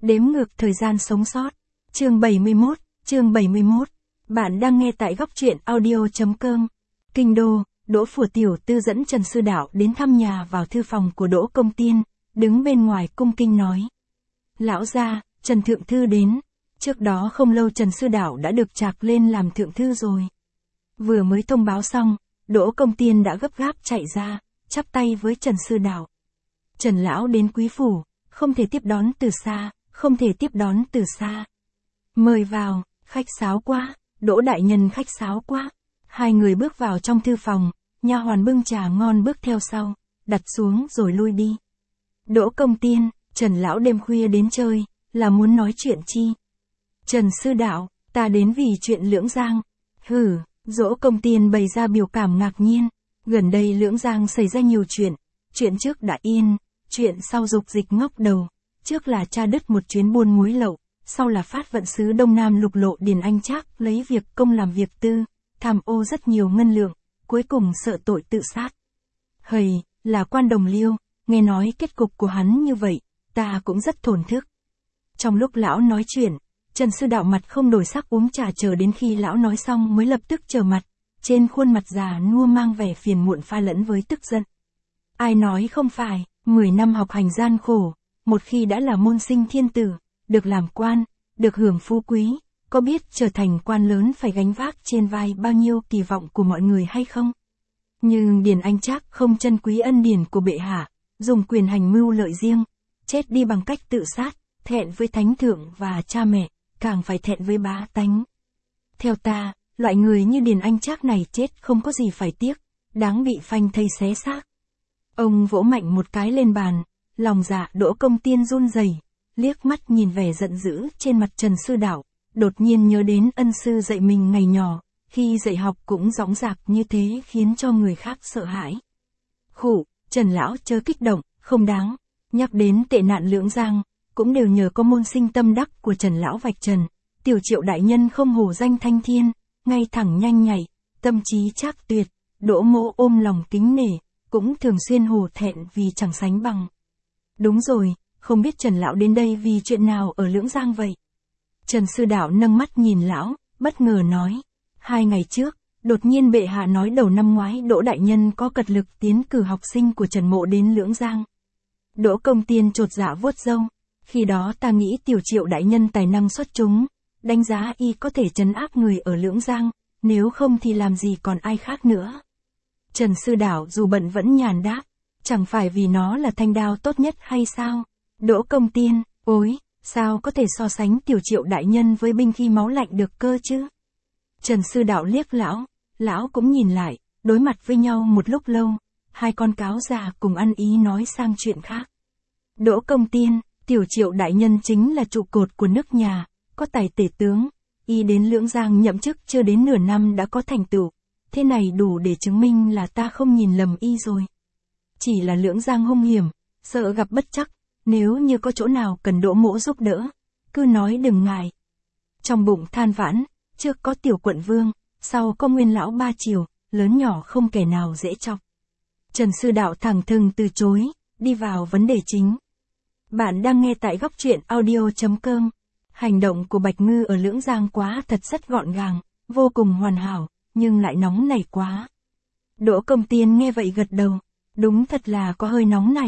Đếm ngược thời gian sống sót. Chương 71. Bạn đang nghe tại góc truyện audio.com. Kinh đô, Đỗ Phủ tiểu tư dẫn Trần Sư Đạo đến thăm nhà vào thư phòng của Đỗ Công Tiên, đứng bên ngoài cung kinh nói. Lão gia, Trần Thượng Thư đến. Trước đó không lâu Trần Sư Đạo đã được trạc lên làm Thượng Thư rồi. Vừa mới thông báo xong, Đỗ Công Tiên đã gấp gáp chạy ra, chắp tay với Trần Sư Đạo. Trần Lão đến quý phủ, không thể tiếp đón từ xa. Mời vào, khách sáo quá, Đỗ đại nhân khách sáo quá. Hai người bước vào trong thư phòng, nha hoàn bưng trà ngon bước theo sau, đặt xuống rồi lui đi. Đỗ Công Tiên, Trần Lão đêm khuya đến chơi, là muốn nói chuyện chi? Trần Sư Đạo, ta đến vì chuyện Lưỡng Giang. Đỗ Công Tiên bày ra biểu cảm ngạc nhiên. Gần đây Lưỡng Giang xảy ra nhiều chuyện trước đã yên, chuyện sau dục dịch ngóc đầu. Trước là tra đứt một chuyến buôn muối lậu, sau là phát vận sứ Đông Nam lục lộ Điền Anh Trác lấy việc công làm việc tư, tham ô rất nhiều ngân lượng, cuối cùng sợ tội tự sát. Là quan đồng Liêu, nghe nói kết cục của hắn như vậy, ta cũng rất thổn thức. Trong lúc lão nói chuyện, Trần Sư Đạo mặt không đổi sắc uống trà chờ đến khi lão nói xong mới lập tức trở mặt, trên khuôn mặt già nua mang vẻ phiền muộn pha lẫn với tức giận. Ai nói không phải, 10 năm học hành gian khổ, một khi đã là môn sinh thiên tử, được làm quan, được hưởng phú quý, có biết trở thành quan lớn phải gánh vác trên vai bao nhiêu kỳ vọng của mọi người hay không? Nhưng Điền Anh Trác không trân quý ân điển của bệ hạ, dùng quyền hành mưu lợi riêng, chết đi bằng cách tự sát, thẹn với thánh thượng và cha mẹ, càng phải thẹn với bá tánh. Theo ta, loại người như Điền Anh Trác này chết không có gì phải tiếc, đáng bị phanh thây xé xác. Ông vỗ mạnh một cái lên bàn, lòng dạ Đỗ Công Tiên run rẩy, liếc mắt nhìn vẻ giận dữ trên mặt Trần Sư Đạo, đột nhiên nhớ đến ân sư dạy mình ngày nhỏ, khi dạy học cũng dõng dạc như thế khiến cho người khác sợ hãi. Trần Lão chớ kích động, không đáng. Nhắc đến tệ nạn Lưỡng Giang, cũng đều nhờ có môn sinh tâm đắc của Trần Lão vạch trần. Tiểu Triệu đại nhân không hổ danh thanh thiên, ngay thẳng nhanh nhạy, tâm trí trác tuyệt, Đỗ mỗ ôm lòng kính nể, cũng thường xuyên hổ thẹn vì chẳng sánh bằng. Đúng rồi, không biết Trần Lão đến đây vì chuyện nào ở Lưỡng Giang vậy? Trần Sư Đạo nâng mắt nhìn lão, bất ngờ nói. 2 ngày trước, đột nhiên bệ hạ nói đầu năm ngoái Đỗ đại nhân có cật lực tiến cử học sinh của Trần Mộ đến Lưỡng Giang. Đỗ Công Tiên chột dạ vuốt râu. Khi đó ta nghĩ Tiểu Triệu đại nhân tài năng xuất chúng, đánh giá y có thể trấn áp người ở Lưỡng Giang, nếu không thì làm gì còn ai khác nữa. Trần Sư Đạo dù bận vẫn nhàn đáp, chẳng phải vì nó là thanh đao tốt nhất hay sao? Đỗ Công Tiên, ôi, sao có thể so sánh Tiểu Triệu đại nhân với binh khí máu lạnh được cơ chứ? Trần Sư Đạo liếc lão cũng nhìn lại, đối mặt với nhau một lúc lâu, hai con cáo già cùng ăn ý nói sang chuyện khác. Đỗ Công Tiên, Tiểu Triệu đại nhân chính là trụ cột của nước nhà, có tài tể tướng, y đến Lưỡng Giang nhậm chức chưa đến nửa năm đã có thành tựu, thế này đủ để chứng minh là ta không nhìn lầm y rồi. Chỉ là Lưỡng Giang hung hiểm, sợ gặp bất trắc, nếu như có chỗ nào cần Đỗ mỗ giúp đỡ, cứ nói đừng ngại. Trong bụng than vãn, trước có Tiểu Quận Vương, sau có Nguyên lão ba triều, lớn nhỏ không kẻ nào dễ chọc. Trần Sư Đạo thẳng thừng từ chối, đi vào vấn đề chính. Bạn đang nghe tại góc truyện audio.com. Hành động của Bạch Ngư ở Lưỡng Giang quá thật rất gọn gàng, vô cùng hoàn hảo, nhưng lại nóng nảy quá. Đỗ Công Tiên nghe vậy gật đầu, đúng thật là có hơi nóng nảy.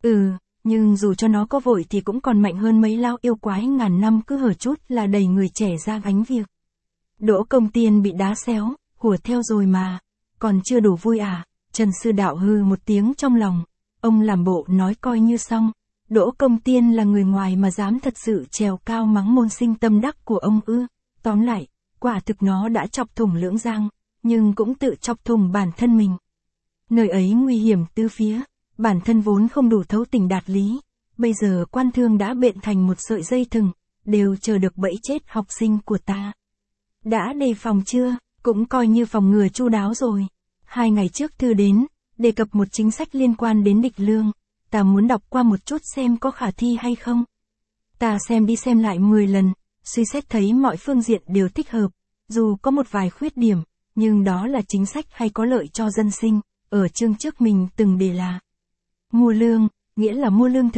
Nhưng dù cho nó có vội thì cũng còn mạnh hơn mấy lao yêu quái ngàn năm cứ hở chút là đẩy người trẻ ra gánh việc. Đỗ Công Tiên bị đá xéo, hùa theo rồi mà, còn chưa đủ vui à? Trần Sư Đạo hư một tiếng trong lòng, ông làm bộ nói coi như xong. Đỗ Công Tiên là người ngoài mà dám thật sự trèo cao mắng môn sinh tâm đắc của ông ư? Tóm lại, quả thực nó đã chọc thủng Lưỡng Giang, nhưng cũng tự chọc thủng bản thân mình. Nơi ấy nguy hiểm tứ phía, bản thân vốn không đủ thấu tình đạt lý, bây giờ quan thương đã bện thành một sợi dây thừng, đều chờ được bẫy chết học sinh của ta. Đã đề phòng chưa? Cũng coi như phòng ngừa chu đáo rồi. 2 ngày trước thư đến, đề cập một chính sách liên quan đến địch lương. Ta muốn đọc qua một chút xem có khả thi hay không. Ta xem đi xem lại 10 lần, suy xét thấy mọi phương diện đều thích hợp, dù có một vài khuyết điểm, nhưng đó là chính sách hay có lợi cho dân sinh. Ở chương trước mình từng đề là mua lương, nghĩa là mua lương thực,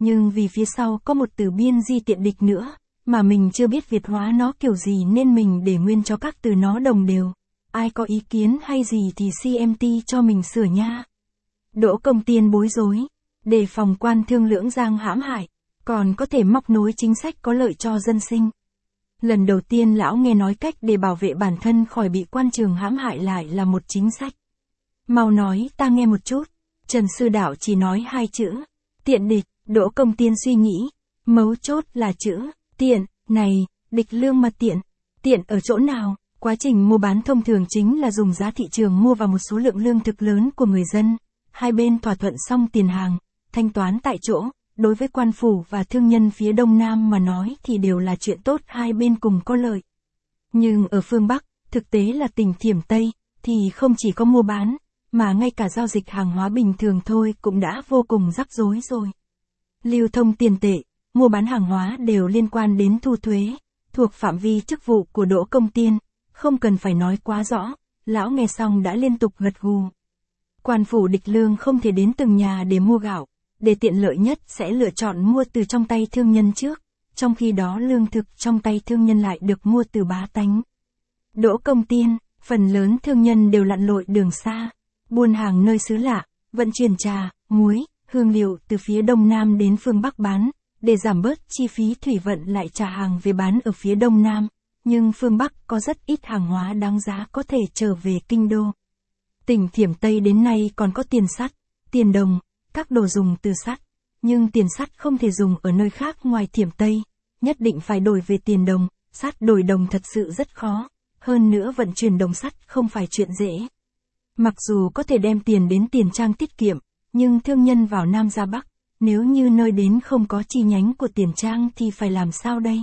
Nhưng vì phía sau có một từ biên di tiện địch nữa, mà mình chưa biết Việt hóa nó kiểu gì nên mình để nguyên cho các từ nó đồng đều. Ai có ý kiến hay gì thì CMT cho mình sửa nha. Đỗ Công Tiên bối rối, đề phòng quan thương Lưỡng Giang hãm hại, còn có thể móc nối chính sách có lợi cho dân sinh. Lần đầu tiên lão nghe nói cách để bảo vệ bản thân khỏi bị quan trường hãm hại lại là một chính sách. Mau nói ta nghe một chút. Trần Sư Đạo chỉ nói 2 chữ. Tiện địch. Đỗ Công Tiên suy nghĩ. Mấu chốt là chữ tiện. Này, địch lương mà tiện. Tiện ở chỗ nào? Quá trình mua bán thông thường chính là dùng giá thị trường mua vào một số lượng lương thực lớn của người dân. Hai bên thỏa thuận xong tiền hàng, thanh toán tại chỗ. Đối với quan phủ và thương nhân phía Đông Nam mà nói thì đều là chuyện tốt, hai bên cùng có lợi. Nhưng ở phương Bắc, thực tế là tỉnh Thiểm Tây, thì không chỉ có mua bán, mà ngay cả giao dịch hàng hóa bình thường thôi cũng đã vô cùng rắc rối rồi. Lưu thông tiền tệ, mua bán hàng hóa đều liên quan đến thu thuế, thuộc phạm vi chức vụ của Đỗ Công Tiên, không cần phải nói quá rõ, lão nghe xong đã liên tục gật gù. Quan phủ địch lương không thể đến từng nhà để mua gạo, để tiện lợi nhất sẽ lựa chọn mua từ trong tay thương nhân trước, trong khi đó lương thực trong tay thương nhân lại được mua từ bá tánh. Đỗ Công Tiên, phần lớn thương nhân đều lặn lội đường xa, buôn hàng nơi xứ lạ, vận chuyển trà, muối, hương liệu từ phía Đông Nam đến phương Bắc bán, để giảm bớt chi phí thủy vận lại trả hàng về bán ở phía Đông Nam, nhưng phương Bắc có rất ít hàng hóa đáng giá có thể trở về kinh đô. Tỉnh Thiểm Tây đến nay còn có tiền sắt, tiền đồng, các đồ dùng từ sắt, nhưng tiền sắt không thể dùng ở nơi khác ngoài Thiểm Tây, nhất định phải đổi về tiền đồng, sắt đổi đồng thật sự rất khó, hơn nữa vận chuyển đồng sắt không phải chuyện dễ. Mặc dù có thể đem tiền đến tiền trang tiết kiệm, nhưng thương nhân vào Nam ra Bắc, nếu như nơi đến không có chi nhánh của tiền trang thì phải làm sao đây?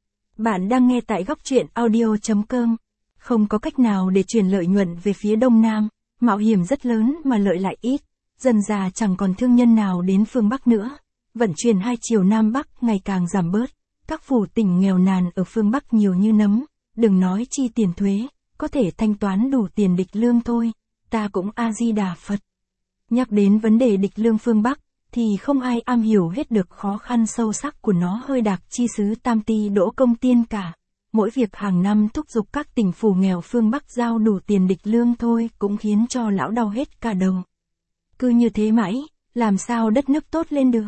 Bạn đang nghe tại góc truyện audio.com, không có cách nào để chuyển lợi nhuận về phía Đông Nam, mạo hiểm rất lớn mà lợi lại ít. Dần già chẳng còn thương nhân nào đến phương Bắc nữa, vận chuyển hai chiều Nam Bắc ngày càng giảm bớt, các phủ tỉnh nghèo nàn ở phương Bắc nhiều như nấm, đừng nói chi tiền thuế, có thể thanh toán đủ tiền địch lương thôi, ta cũng A-di-đà Phật. Nhắc đến vấn đề địch lương phương Bắc, thì không ai am hiểu hết được khó khăn sâu sắc của nó hơi đặc chi sứ Tam Ty Đỗ Công Tiên cả. Mỗi việc hàng năm thúc giục các tỉnh phủ nghèo phương Bắc giao đủ tiền địch lương thôi cũng khiến cho lão đau hết cả đầu. Cứ như thế mãi, làm sao đất nước tốt lên được?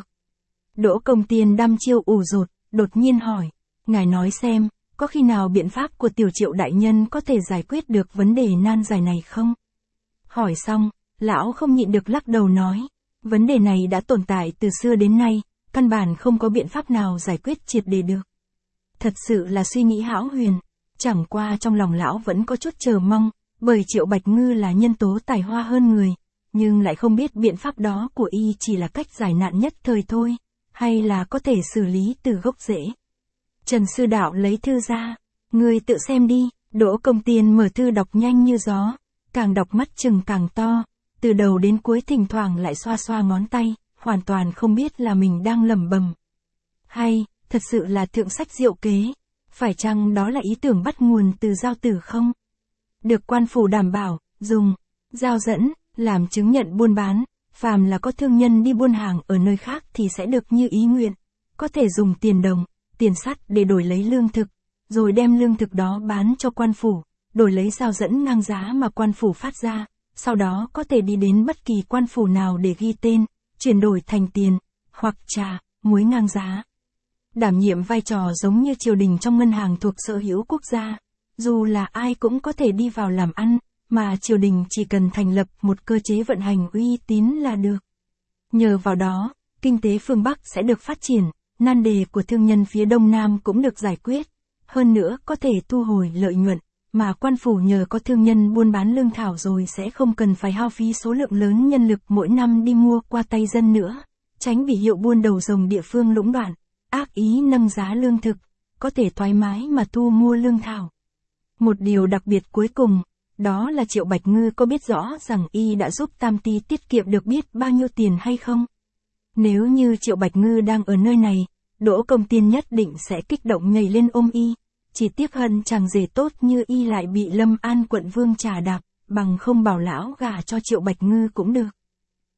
Đỗ Công Tiên đăm chiêu ủ rột, đột nhiên hỏi, ngài nói xem, có khi nào biện pháp của Tiểu Triệu đại nhân có thể giải quyết được vấn đề nan giải này không? Hỏi xong, lão không nhịn được lắc đầu nói, vấn đề này đã tồn tại từ xưa đến nay, căn bản không có biện pháp nào giải quyết triệt để được. Thật sự là suy nghĩ hão huyền, chẳng qua trong lòng lão vẫn có chút chờ mong, bởi Triệu Bạch Ngư là nhân tố tài hoa hơn người. Nhưng lại không biết biện pháp đó của y chỉ là cách giải nạn nhất thời thôi, hay là có thể xử lý từ gốc rễ. Trần Sư Đạo lấy thư ra, ngươi tự xem đi. Đỗ Công Tiên mở thư đọc nhanh như gió, càng đọc mắt chừng càng to, từ đầu đến cuối thỉnh thoảng lại xoa xoa ngón tay, hoàn toàn không biết là mình đang lẩm bẩm. Hay, thật sự là thượng sách diệu kế, phải chăng đó là ý tưởng bắt nguồn từ giao tử không? Được quan phủ đảm bảo, dùng giao dẫn làm chứng nhận buôn bán, phàm là có thương nhân đi buôn hàng ở nơi khác thì sẽ được như ý nguyện, có thể dùng tiền đồng, tiền sắt để đổi lấy lương thực, rồi đem lương thực đó bán cho quan phủ, đổi lấy giao dẫn ngang giá mà quan phủ phát ra, sau đó có thể đi đến bất kỳ quan phủ nào để ghi tên, chuyển đổi thành tiền, hoặc trà, muối ngang giá. Đảm nhiệm vai trò giống như triều đình trong ngân hàng thuộc sở hữu quốc gia, dù là ai cũng có thể đi vào làm ăn, mà triều đình chỉ cần thành lập một cơ chế vận hành uy tín là được. Nhờ vào đó, kinh tế phương Bắc sẽ được phát triển, nan đề của thương nhân phía Đông Nam cũng được giải quyết, hơn nữa có thể thu hồi lợi nhuận, mà quan phủ nhờ có thương nhân buôn bán lương thảo rồi sẽ không cần phải hao phí số lượng lớn nhân lực mỗi năm đi mua qua tay dân nữa, tránh bị hiệu buôn đầu rồng địa phương lũng đoạn, ác ý nâng giá lương thực, có thể thoải mái mà thu mua lương thảo. Một điều đặc biệt cuối cùng, đó là Triệu Bạch Ngư có biết rõ rằng y đã giúp Tam Ty tiết kiệm được biết bao nhiêu tiền hay không? Nếu như Triệu Bạch Ngư đang ở nơi này, Đỗ Công Tiên nhất định sẽ kích động nhảy lên ôm y, chỉ tiếc hận chàng rể tốt như y lại bị Lâm An quận vương trà đạp, bằng không bảo lão gả cho Triệu Bạch Ngư cũng được.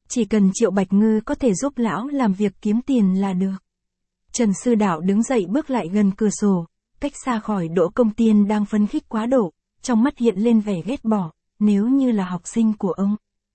Chỉ cần Triệu Bạch Ngư có thể giúp lão làm việc kiếm tiền là được. Trần Sư Đạo đứng dậy bước lại gần cửa sổ, cách xa khỏi Đỗ Công Tiên đang phấn khích quá độ, trong mắt hiện lên vẻ ghét bỏ, nếu như là học sinh của ông.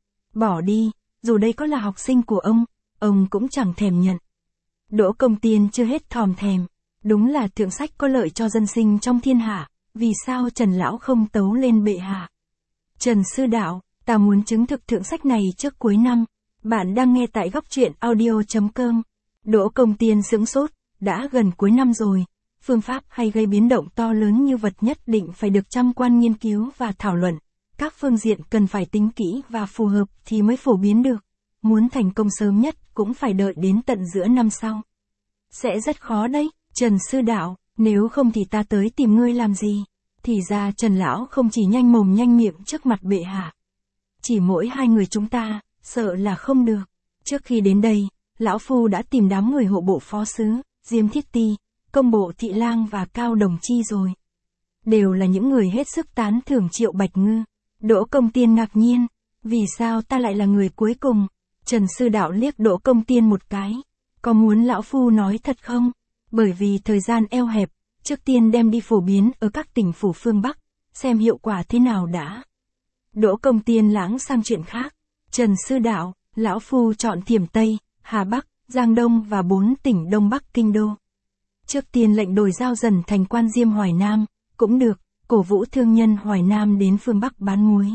Bỏ đi, dù đây có là học sinh của ông cũng chẳng thèm nhận. Đỗ Công Tiên chưa hết thòm thèm, đúng là thượng sách có lợi cho dân sinh trong thiên hạ, vì sao Trần Lão không tấu lên bệ hạ? Trần Sư Đạo, ta muốn chứng thực thượng sách này trước cuối năm. Bạn đang nghe tại góc truyện audio.com. Đỗ Công Tiên sững sốt, đã gần cuối năm rồi, phương pháp hay gây biến động to lớn như vật nhất định phải được trăm quan nghiên cứu và thảo luận. Các phương diện cần phải tính kỹ và phù hợp thì mới phổ biến được. Muốn thành công sớm nhất cũng phải đợi đến tận giữa năm sau. Sẽ rất khó đấy, Trần Sư Đạo, nếu không thì ta tới tìm ngươi làm gì? Thì ra Trần Lão không chỉ nhanh mồm nhanh miệng trước mặt bệ hạ. Chỉ mỗi hai người chúng ta, sợ là không được. Trước khi đến đây, Lão Phu đã tìm đám người hộ bộ phó sứ, Diêm Thiết Ti, công bộ Thị Lang và Cao Đồng Chi rồi. Đều là những người hết sức tán thưởng Triệu Bạch Ngư. Đỗ Công Tiên ngạc nhiên, vì sao ta lại là người cuối cùng? Trần Sư Đạo liếc Đỗ Công Tiên một cái. Có muốn Lão Phu nói thật không? Bởi vì thời gian eo hẹp, trước tiên đem đi phổ biến ở các tỉnh phủ phương Bắc, xem hiệu quả thế nào đã. Đỗ Công Tiên lãng sang chuyện khác. Trần Sư Đạo, Lão Phu chọn Thiểm Tây, Hà Bắc, Giang Đông và 4 tỉnh Đông Bắc Kinh Đô. Trước tiên lệnh đổi giao dần thành quan Diêm Hoài Nam, cũng được, cổ vũ thương nhân Hoài Nam đến phương Bắc bán muối.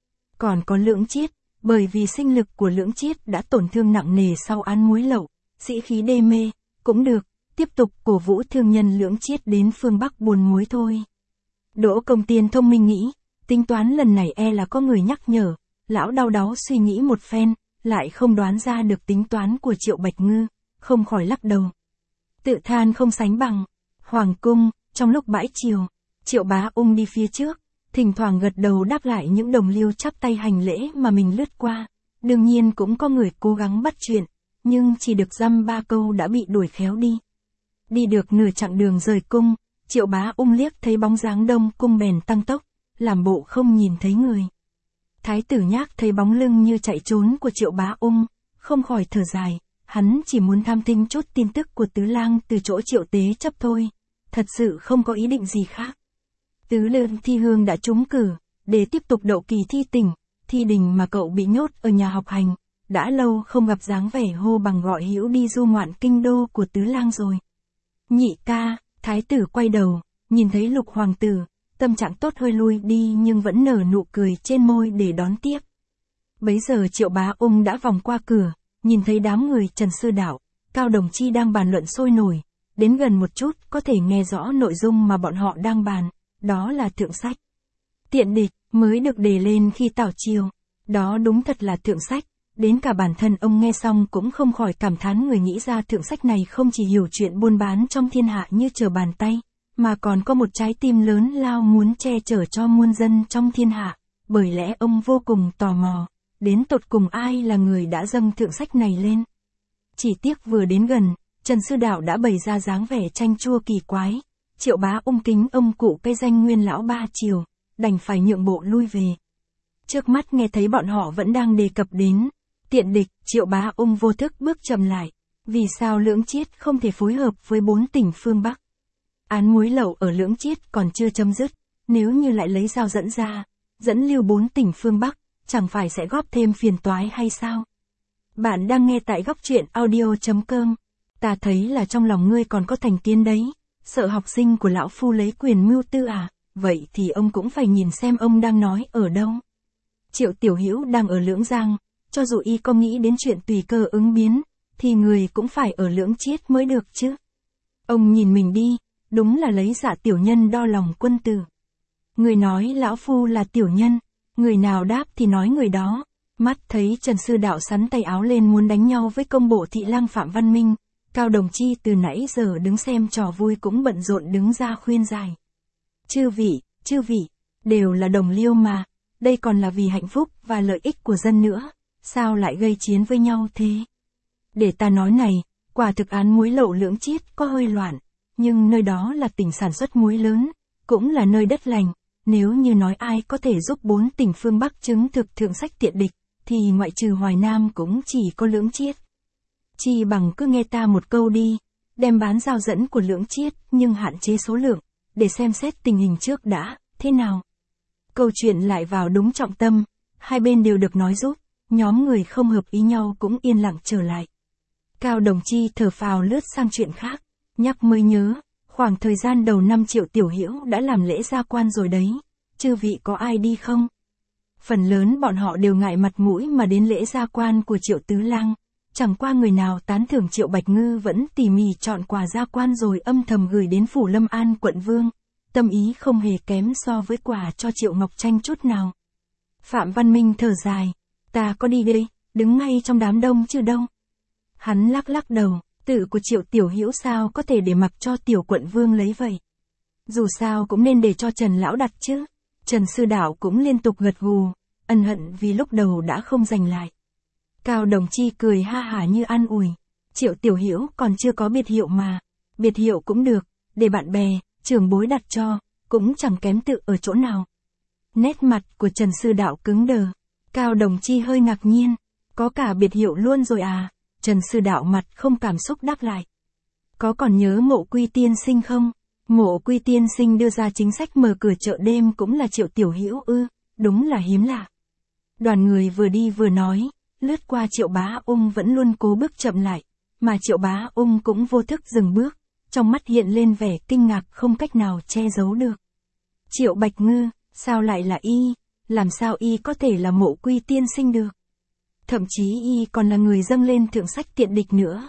Còn có Lưỡng Chiết, bởi vì sinh lực của Lưỡng Chiết đã tổn thương nặng nề sau án muối lậu, sĩ khí đê mê, cũng được, tiếp tục cổ vũ thương nhân Lưỡng Chiết đến phương Bắc buôn muối thôi. Đỗ Công Tiên thông minh nghĩ, tính toán lần này là có người nhắc nhở, lão đau đáu suy nghĩ một phen, lại không đoán ra được tính toán của Triệu Bạch Ngư, không khỏi lắc đầu. Tự than không sánh bằng. Hoàng cung, trong lúc bãi chiều, Triệu Bá Ung đi phía trước, thỉnh thoảng gật đầu đáp lại những đồng liêu chắp tay hành lễ mà mình lướt qua. Đương nhiên cũng có người cố gắng bắt chuyện, nhưng chỉ được dăm ba câu đã bị đuổi khéo đi. Đi được nửa chặng đường rời cung, Triệu Bá Ung liếc thấy bóng dáng Đông cung bèn tăng tốc, làm bộ không nhìn thấy người. Thái tử Nhác thấy bóng lưng như chạy trốn của Triệu Bá Ung, không khỏi thở dài, hắn chỉ muốn tham thính chút tin tức của Tứ Lang từ chỗ Triệu Tế chấp thôi, thật sự không có ý định gì khác. Tứ Lương Thi Hương đã trúng cử, để tiếp tục đậu kỳ thi tỉnh, thi đình mà cậu bị nhốt ở nhà học hành, đã lâu không gặp dáng vẻ hô bằng gọi hữu đi du ngoạn kinh đô của Tứ Lang rồi. Nhị ca, thái tử quay đầu, nhìn thấy Lục hoàng tử, tâm trạng tốt hơi lui đi nhưng vẫn nở nụ cười trên môi để đón tiếp. Bấy giờ Triệu Bá Ung đã vòng qua cửa, nhìn thấy đám người Trần Sư Đạo, Cao Đồng Chi đang bàn luận sôi nổi, đến gần một chút có thể nghe rõ nội dung mà bọn họ đang bàn, đó là thượng sách. Tiện địch, mới được đề lên khi tảo triều, đó đúng thật là thượng sách, đến cả bản thân ông nghe xong cũng không khỏi cảm thán người nghĩ ra thượng sách này không chỉ hiểu chuyện buôn bán trong thiên hạ như trở bàn tay, mà còn có một trái tim lớn lao muốn che chở cho muôn dân trong thiên hạ, bởi lẽ ông vô cùng tò mò, đến tột cùng ai là người đã dâng thượng sách này lên. Chỉ tiếc vừa đến gần, Trần Sư Đạo đã bày ra dáng vẻ chanh chua kỳ quái, Triệu Bá Ung kính ông cụ cây danh nguyên lão 3 triều, đành phải nhượng bộ lui về. Trước mắt nghe thấy bọn họ vẫn đang đề cập đến tiện địch, Triệu Bá Ung vô thức bước chậm lại, vì sao Lưỡng Chiết không thể phối hợp với 4 tỉnh phương Bắc? Án muối lậu ở Lưỡng Chiết còn chưa chấm dứt, nếu như lại lấy dao dẫn lưu 4 tỉnh phương Bắc, chẳng phải sẽ góp thêm phiền toái hay sao? Bạn đang nghe tại góc truyện audio.com. Ta thấy là trong lòng ngươi còn có thành kiến đấy, sợ học sinh của lão phu lấy quyền mưu tư à, vậy thì ông cũng phải nhìn xem ông đang nói ở đâu. Triệu Tiểu Hữu đang ở Lưỡng Giang, cho dù y có nghĩ đến chuyện tùy cơ ứng biến, thì người cũng phải ở Lưỡng Chiết mới được chứ. Ông nhìn mình đi, đúng là lấy dạ tiểu nhân đo lòng quân tử. Người nói lão phu là tiểu nhân, người nào đáp thì nói người đó. Mắt thấy Trần Sư Đạo sắn tay áo lên muốn đánh nhau với công bộ Thị Lang Phạm Văn Minh, Cao Đồng Chi từ nãy giờ đứng xem trò vui cũng bận rộn đứng ra khuyên giải. Chư vị, đều là đồng liêu mà, đây còn là vì hạnh phúc và lợi ích của dân nữa, sao lại gây chiến với nhau thế? Để ta nói này, quả thực án muối lậu Lưỡng Chiết có hơi loạn, nhưng nơi đó là tỉnh sản xuất muối lớn, cũng là nơi đất lành, nếu như nói ai có thể giúp 4 tỉnh phương Bắc chứng thực thượng sách tiện địch, thì ngoại trừ Hoài Nam cũng chỉ có Lưỡng Chiết. Chi bằng cứ nghe ta một câu đi, đem bán giao dẫn của Lưỡng Chiết nhưng hạn chế số lượng, để xem xét tình hình trước đã, thế nào? Câu chuyện lại vào đúng trọng tâm, hai bên đều được nói giúp, nhóm người không hợp ý nhau cũng yên lặng trở lại. Cao Đồng Chi thở phào lướt sang chuyện khác, nhắc mới nhớ, khoảng thời gian đầu năm Triệu Tiểu Hiểu đã làm lễ gia quan rồi đấy, chư vị có ai đi không? Phần lớn bọn họ đều ngại mặt mũi mà đến lễ gia quan của Triệu Tứ Lang, chẳng qua người nào tán thưởng Triệu Bạch Ngư vẫn tỉ mỉ chọn quà gia quan rồi âm thầm gửi đến phủ Lâm An quận Vương, tâm ý không hề kém so với quà cho Triệu Ngọc Tranh chút nào. Phạm Văn Minh thở dài, ta có đi đây, đứng ngay trong đám đông chứ đâu. Hắn lắc lắc đầu, tự của Triệu Tiểu Hiểu sao có thể để mặc cho Tiểu quận Vương lấy vậy. Dù sao cũng nên để cho Trần Lão đặt chứ. Trần Sư Đạo cũng liên tục gật gù, ân hận vì lúc đầu đã không giành lại. Cao Đồng Chi cười ha hả như an ủi, Triệu Tiểu Hiểu còn chưa có biệt hiệu mà, biệt hiệu cũng được, để bạn bè, trưởng bối đặt cho, cũng chẳng kém tự ở chỗ nào. Nét mặt của Trần Sư Đạo cứng đờ, Cao Đồng Chi hơi ngạc nhiên, có cả biệt hiệu luôn rồi à? Trần Sư Đạo mặt không cảm xúc đáp lại. Có còn nhớ Mộ Quy tiên sinh không? Mộ Quy tiên sinh đưa ra chính sách mở cửa chợ đêm cũng là Triệu Tiểu Hiểu ư, đúng là hiếm lạ. Đoàn người vừa đi vừa nói, lướt qua Triệu Bá Ung vẫn luôn cố bước chậm lại, mà Triệu Bá Ung cũng vô thức dừng bước, trong mắt hiện lên vẻ kinh ngạc không cách nào che giấu được. Triệu Bạch Ngư, sao lại là y, làm sao y có thể là Mộ Quy tiên sinh được? Thậm chí y còn là người dâng lên thượng sách tiện địch nữa.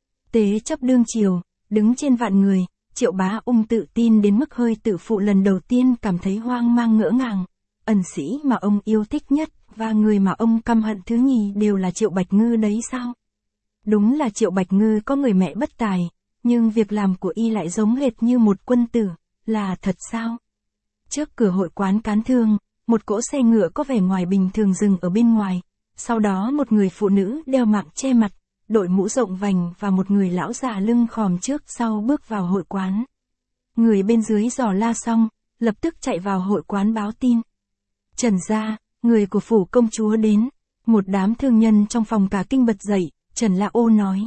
Tế chấp đương triều, đứng trên vạn người, Triệu Bá Ung tự tin đến mức hơi tự phụ lần đầu tiên cảm thấy hoang mang ngỡ ngàng. Ẩn sĩ mà ông yêu thích nhất và người mà ông căm hận thứ nhì đều là Triệu Bạch Ngư đấy sao? Đúng là Triệu Bạch Ngư có người mẹ bất tài, nhưng việc làm của y lại giống hệt như một quân tử, là thật sao? Trước cửa hội quán Cán Thương, một cỗ xe ngựa có vẻ ngoài bình thường dừng ở bên ngoài, sau đó một người phụ nữ đeo mạng che mặt, đội mũ rộng vành và một người lão già lưng khòm trước sau bước vào hội quán. Người bên dưới dò la xong, lập tức chạy vào hội quán báo tin. Trần gia, người của phủ công chúa đến. Một đám thương nhân trong phòng cả kinh bật dậy, Trần La Ô nói.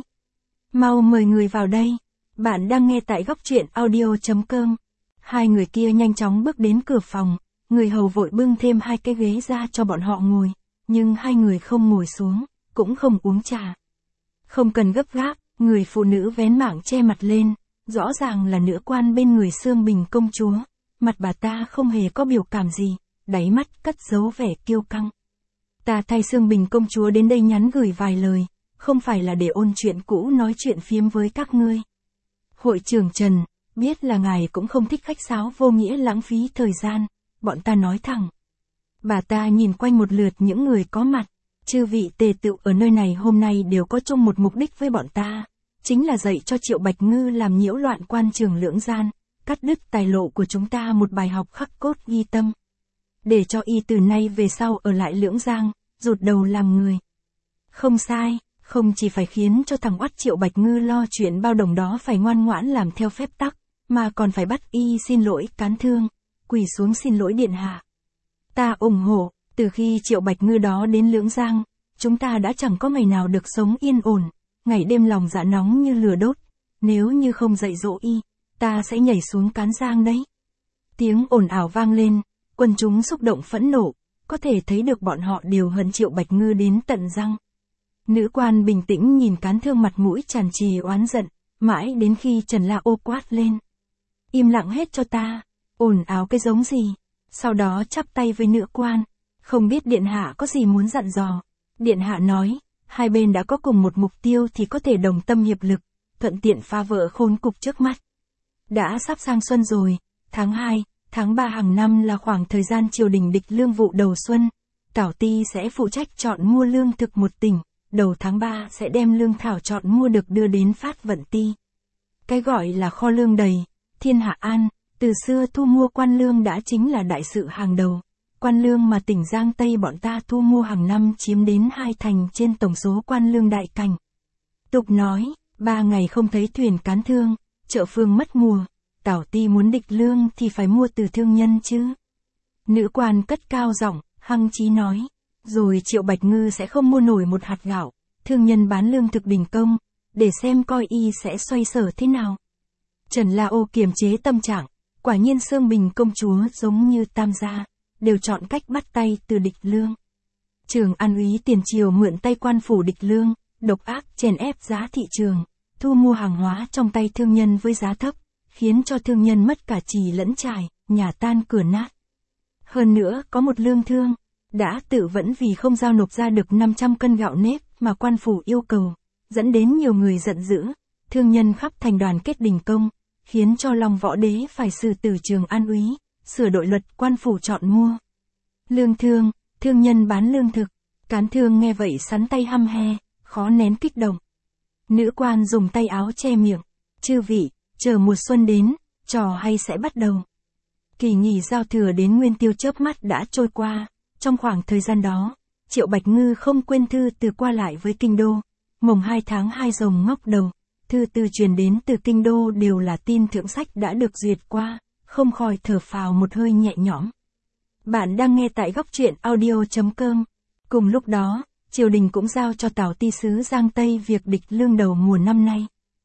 Mau mời người vào đây, bạn đang nghe tại góc truyện audio.com. Hai người kia nhanh chóng bước đến cửa phòng, người hầu vội bưng thêm hai cái ghế ra cho bọn họ ngồi, nhưng hai người không ngồi xuống, cũng không uống trà. Không cần gấp gáp, người phụ nữ vén mảng che mặt lên, rõ ràng là nữ quan bên người Xương Bình công chúa, mặt bà ta không hề có biểu cảm gì, đáy mắt cất giấu vẻ kiêu căng. Ta thay Xương Bình công chúa đến đây nhắn gửi vài lời, không phải là để ôn chuyện cũ nói chuyện phiếm với các ngươi. Hội trưởng Trần, biết là ngài cũng không thích khách sáo vô nghĩa lãng phí thời gian, bọn ta nói thẳng. Bà ta nhìn quanh một lượt những người có mặt, chư vị tề tựu ở nơi này hôm nay đều có chung một mục đích với bọn ta, chính là dạy cho Triệu Bạch Ngư làm nhiễu loạn quan trường Lưỡng Gian, cắt đứt tài lộ của chúng ta một bài học khắc cốt ghi tâm. Để cho y từ nay về sau ở lại Lưỡng Giang, rụt đầu làm người. Không sai, không chỉ phải khiến cho thằng oắt Triệu Bạch Ngư lo chuyện bao đồng đó phải ngoan ngoãn làm theo phép tắc, mà còn phải bắt y xin lỗi Cán Thương, quỳ xuống xin lỗi điện hạ. Ta ủng hộ, từ khi Triệu Bạch Ngư đó đến Lưỡng Giang, chúng ta đã chẳng có ngày nào được sống yên ổn, ngày đêm lòng dạ nóng như lửa đốt, nếu như không dạy dỗ y, ta sẽ nhảy xuống Cán Giang đấy. Tiếng ồn ào vang lên, quần chúng xúc động phẫn nộ, có thể thấy được bọn họ đều hận Triệu Bạch Ngư đến tận răng. Nữ quan bình tĩnh nhìn Cán Thương mặt mũi tràn trề oán giận, mãi đến khi Trần La Ô quát lên. Im lặng hết cho ta, ồn ào cái giống gì, sau đó chắp tay với nữ quan, không biết điện hạ có gì muốn dặn dò. Điện hạ nói, hai bên đã có cùng một mục tiêu thì có thể đồng tâm hiệp lực, thuận tiện phá vỡ khốn cục trước mắt. Đã sắp sang xuân rồi, tháng 2, tháng 3 hàng năm là khoảng thời gian triều đình địch lương vụ đầu xuân, Tảo Ti sẽ phụ trách chọn mua lương thực một tỉnh, đầu tháng 3 sẽ đem lương thảo chọn mua được đưa đến Phát Vận Ti. Cái gọi là kho lương đầy, thiên hạ an, từ xưa thu mua quan lương đã chính là đại sự hàng đầu. Quan lương mà tỉnh Giang Tây bọn ta thu mua hàng năm chiếm đến 2/10 trên tổng số quan lương đại cảnh. Tục nói, 3 ngày không thấy thuyền Cán Thương, chợ phương mất mùa, Tảo Ti muốn địch lương thì phải mua từ thương nhân chứ. Nữ quan cất cao giọng, hăng chí nói, rồi Triệu Bạch Ngư sẽ không mua nổi một hạt gạo, thương nhân bán lương thực đình công, để xem coi y sẽ xoay sở thế nào. Trần La Ô kiềm chế tâm trạng, quả nhiên Xương Bình công chúa giống như Tam gia, đều chọn cách bắt tay từ Địch Lương. Trường An úy tiền triều mượn tay quan phủ Địch Lương, độc ác chèn ép giá thị trường, thu mua hàng hóa trong tay thương nhân với giá thấp, khiến cho thương nhân mất cả trì lẫn trải, nhà tan cửa nát. Hơn nữa có một lương thương, đã tự vẫn vì không giao nộp ra được 500 cân gạo nếp mà quan phủ yêu cầu, dẫn đến nhiều người giận dữ, thương nhân khắp thành đoàn kết đình công, khiến cho Long Võ Đế phải xử tử Trường An úy, sửa đội luật quan phủ chọn mua. Lương thương, thương nhân bán lương thực, cán thương nghe vậy sắn tay hăm he, khó nén kích động. Nữ quan dùng tay áo che miệng, chư vị, chờ mùa xuân đến, trò hay sẽ bắt đầu. Kỳ nghỉ giao thừa đến Nguyên Tiêu chớp mắt đã trôi qua, trong khoảng thời gian đó, Triệu Bạch Ngư không quên thư từ qua lại với kinh đô, mồng 2 tháng 2 rồng ngóc đầu, thư từ truyền đến từ kinh đô đều là tin thượng sách đã được duyệt qua, không khỏi thở phào một hơi nhẹ nhõm. Bạn đang nghe tại góc truyện audio.com. Cùng lúc đó, triều đình cũng giao cho Tào Ti sứ Giang Tây việc Địch Lương đầu mùa năm nay.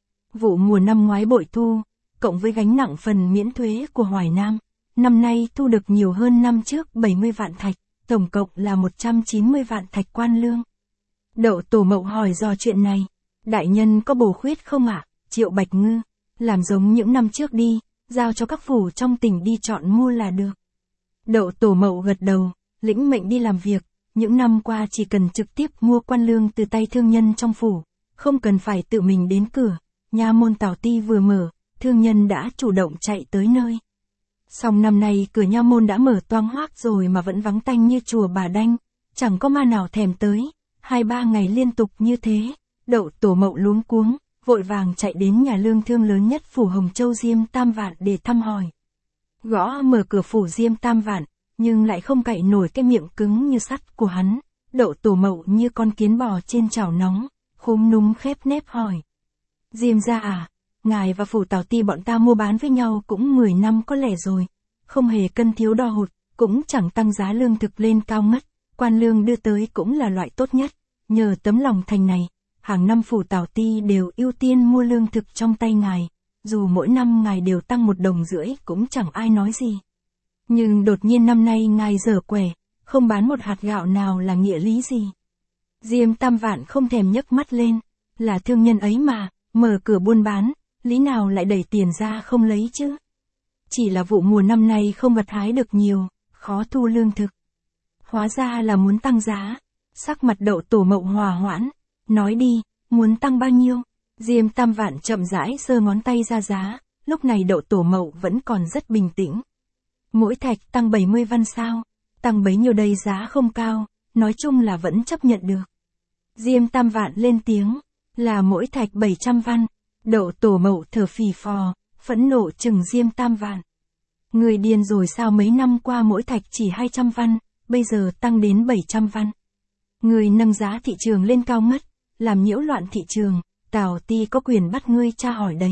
Vụ mùa năm ngoái bội thu, cộng với gánh nặng phần miễn thuế của Hoài Nam, năm nay thu được nhiều hơn năm trước 70 vạn thạch, tổng cộng là 190 vạn thạch quan lương. Đậu Tổ Mậu hỏi do chuyện này, đại nhân có bổ khuyết không ạ? Triệu Bạch Ngư, làm giống những năm trước đi, giao cho các phủ trong tỉnh đi chọn mua là được. Đậu Tổ Mậu gật đầu, lĩnh mệnh đi làm việc, những năm qua chỉ cần trực tiếp mua quan lương từ tay thương nhân trong phủ, không cần phải tự mình đến cửa, nha môn Tào Ti vừa mở, thương nhân đã chủ động chạy tới nơi. Song năm nay cửa nha môn đã mở toang hoác rồi mà vẫn vắng tanh như chùa Bà Đanh, chẳng có ma nào thèm tới, 2-3 ngày liên tục như thế, Đậu Tổ Mậu luống cuống, vội vàng chạy đến nhà lương thương lớn nhất phủ Hồng Châu Diêm Tam Vạn để thăm hỏi. Gõ mở cửa phủ Diêm Tam Vạn, nhưng lại không cậy nổi cái miệng cứng như sắt của hắn, Đậu Tổ Mậu như con kiến bò trên chảo nóng, khúm núm khép nép hỏi. Diêm gia à, ngài và phủ Tào Ti bọn ta mua bán với nhau cũng 10 năm có lẽ rồi, không hề cân thiếu đo hụt, cũng chẳng tăng giá lương thực lên cao ngất, quan lương đưa tới cũng là loại tốt nhất, nhờ tấm lòng thành này, hàng năm phủ Tào Ti đều ưu tiên mua lương thực trong tay ngài, dù mỗi năm ngài đều tăng 1,5 đồng cũng chẳng ai nói gì. Nhưng đột nhiên năm nay ngài dở quẻ, không bán một hạt gạo nào là nghĩa lý gì. Diêm Tam Vạn không thèm nhấc mắt lên, là thương nhân ấy mà, mở cửa buôn bán, lý nào lại đẩy tiền ra không lấy chứ. Chỉ là vụ mùa năm nay không gặt hái được nhiều, khó thu lương thực. Hóa ra là muốn tăng giá, sắc mặt Đậu Tổ Mậu hòa hoãn, nói đi, muốn tăng bao nhiêu? Diêm Tam Vạn chậm rãi giơ ngón tay ra giá, lúc này Đậu Tổ Mậu vẫn còn rất bình tĩnh. Mỗi thạch tăng 70 văn sao, tăng bấy nhiêu đây giá không cao, nói chung là vẫn chấp nhận được. Diêm Tam Vạn lên tiếng, là mỗi thạch 700 văn, Đậu Tổ Mậu thở phì phò, phẫn nộ chừng Diêm Tam Vạn. Người điên rồi sao, mấy năm qua mỗi thạch chỉ 200 văn, bây giờ tăng đến 700 văn. Người nâng giá thị trường lên cao ngất, làm nhiễu loạn thị trường, Tào Ti có quyền bắt ngươi tra hỏi đấy.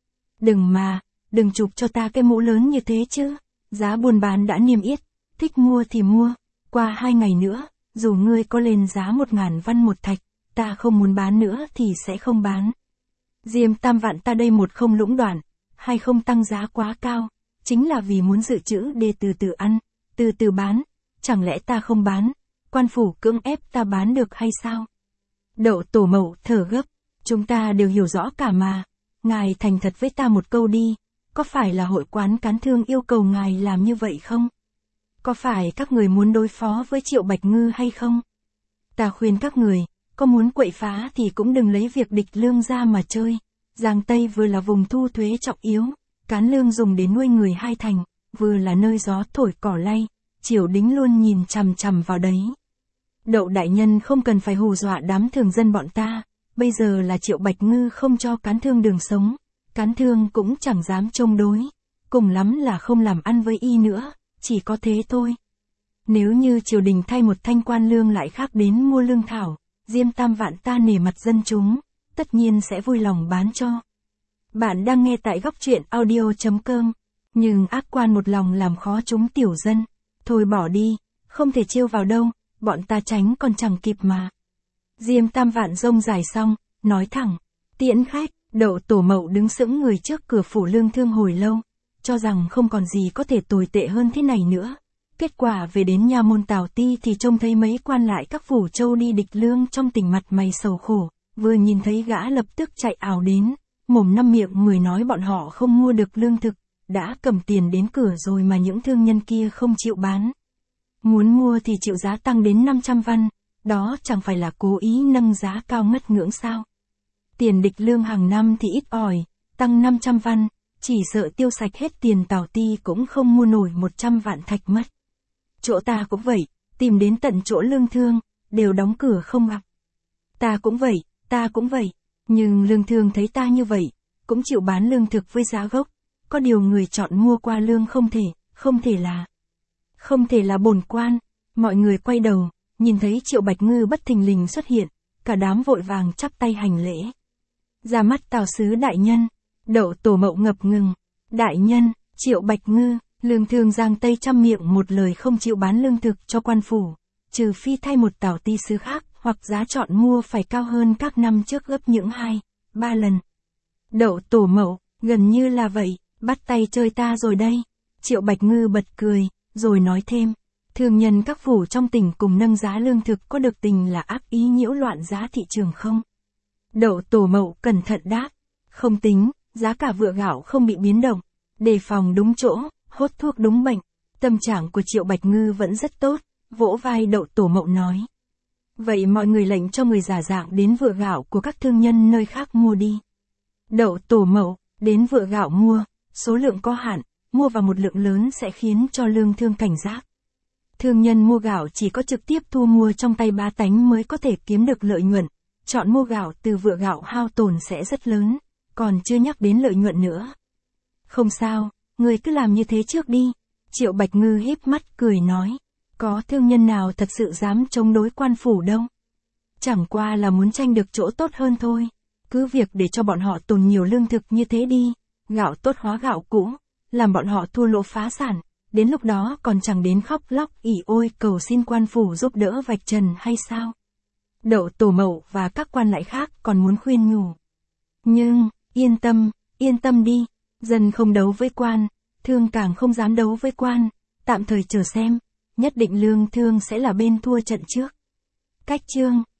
Đừng chụp cho ta cái mũ lớn như thế chứ, giá buôn bán đã niêm yết, thích mua thì mua, qua 2 ngày nữa, dù ngươi có lên giá 1.000 văn một thạch, ta không muốn bán nữa thì sẽ không bán. Diêm Tam Vạn ta đây một không lũng đoạn, hai không tăng giá quá cao, chính là vì muốn dự trữ để từ từ ăn, từ từ bán, chẳng lẽ ta không bán, quan phủ cưỡng ép ta bán được hay sao? Đậu Tổ Mậu thở gấp, chúng ta đều hiểu rõ cả mà, ngài thành thật với ta một câu đi, có phải là hội quán cán thương yêu cầu ngài làm như vậy không? Có phải các người muốn đối phó với Triệu Bạch Ngư hay không? Ta khuyên các người, có muốn quậy phá thì cũng đừng lấy việc Địch Lương ra mà chơi. Giang Tây vừa là vùng thu thuế trọng yếu, cán lương dùng để nuôi người hai thành, vừa là nơi gió thổi cỏ lay, triều đình luôn nhìn chằm chằm vào đấy. Đậu đại nhân không cần phải hù dọa đám thường dân bọn ta, bây giờ là Triệu Bạch Ngư không cho cán thương đường sống, cán thương cũng chẳng dám chống đối, cùng lắm là không làm ăn với y nữa, chỉ có thế thôi. Nếu như triều đình thay một thanh quan lương lại khác đến mua lương thảo, Diêm Tam Vạn ta nể mặt dân chúng, tất nhiên sẽ vui lòng bán cho. Bạn đang nghe tại góc truyện audio.com, nhưng ác quan một lòng làm khó chúng tiểu dân, thôi bỏ đi, không thể trêu vào đâu, bọn ta tránh còn chẳng kịp mà. Diêm Tam Vạn rông dài xong, nói thẳng, tiễn khách. Đậu Tổ Mậu đứng sững người trước cửa phủ Lương Thương hồi lâu, cho rằng không còn gì có thể tồi tệ hơn thế này nữa. Kết quả về đến nha môn Tào Ti thì trông thấy mấy quan lại các phủ châu đi địch Lương trong tình mặt mày sầu khổ, vừa nhìn thấy gã lập tức chạy ảo đến, mồm năm miệng mười nói bọn họ không mua được lương thực, đã cầm tiền đến cửa rồi mà những thương nhân kia không chịu bán. Muốn mua thì chịu giá tăng đến 500 văn, đó chẳng phải là cố ý nâng giá cao ngất ngưỡng sao. Tiền địch Lương hàng năm thì ít ỏi, tăng 500 văn, chỉ sợ tiêu sạch hết tiền Tào Ti cũng không mua nổi 100 vạn thạch mất. Chỗ ta cũng vậy, tìm đến tận chỗ Lương Thương, đều đóng cửa không gặp. Ta cũng vậy, nhưng Lương Thương thấy ta như vậy, cũng chịu bán lương thực với giá gốc, có điều người chọn mua qua lương không thể là bổn quan. Mọi người quay đầu, nhìn thấy Triệu Bạch Ngư bất thình lình xuất hiện, cả đám vội vàng chắp tay hành lễ. Ra mắt Tào sứ đại nhân. Đậu Tổ Mậu ngập ngừng. Đại nhân, Triệu Bạch Ngư. Lương Thương giang tay trăm miệng một lời không chịu bán lương thực cho quan phủ, trừ phi thay một Tào Ti sứ khác, hoặc giá chọn mua phải cao hơn các năm trước gấp những 2-3 lần. Đậu Tổ Mậu, gần như là vậy, bắt tay chơi ta rồi đây. Triệu Bạch Ngư bật cười, rồi nói thêm, thương nhân các phủ trong tỉnh cùng nâng giá lương thực có được tình là ác ý nhiễu loạn giá thị trường không? Đậu Tổ Mậu cẩn thận đáp, không tính, giá cả vựa gạo không bị biến động, đề phòng đúng chỗ, hốt thuốc đúng bệnh. Tâm trạng của Triệu Bạch Ngư vẫn rất tốt, vỗ vai Đậu Tổ Mậu nói. Vậy mọi người lệnh cho người giả dạng đến vựa gạo của các thương nhân nơi khác mua đi. Đậu Tổ Mậu, đến vựa gạo mua, số lượng có hạn, mua vào một lượng lớn sẽ khiến cho Lương Thương cảnh giác. Thương nhân mua gạo chỉ có trực tiếp thu mua trong tay bá tánh mới có thể kiếm được lợi nhuận, chọn mua gạo từ vựa gạo hao tổn sẽ rất lớn, còn chưa nhắc đến lợi nhuận nữa. Không sao, người cứ làm như thế trước đi. Triệu Bạch Ngư híp mắt cười nói, có thương nhân nào thật sự dám chống đối quan phủ đâu. Chẳng qua là muốn tranh được chỗ tốt hơn thôi. Cứ việc để cho bọn họ tồn nhiều lương thực như thế đi, gạo tốt hóa gạo cũ, làm bọn họ thua lỗ phá sản, đến lúc đó còn chẳng đến khóc lóc ỉ ôi cầu xin quan phủ giúp đỡ vạch trần hay sao. Đậu Tổ Mậu và các quan lại khác còn muốn khuyên nhủ. Nhưng, yên tâm đi, dân không đấu với quan, thương càng không dám đấu với quan, tạm thời chờ xem, nhất định Lương Thương sẽ là bên thua trận trước. Cách chương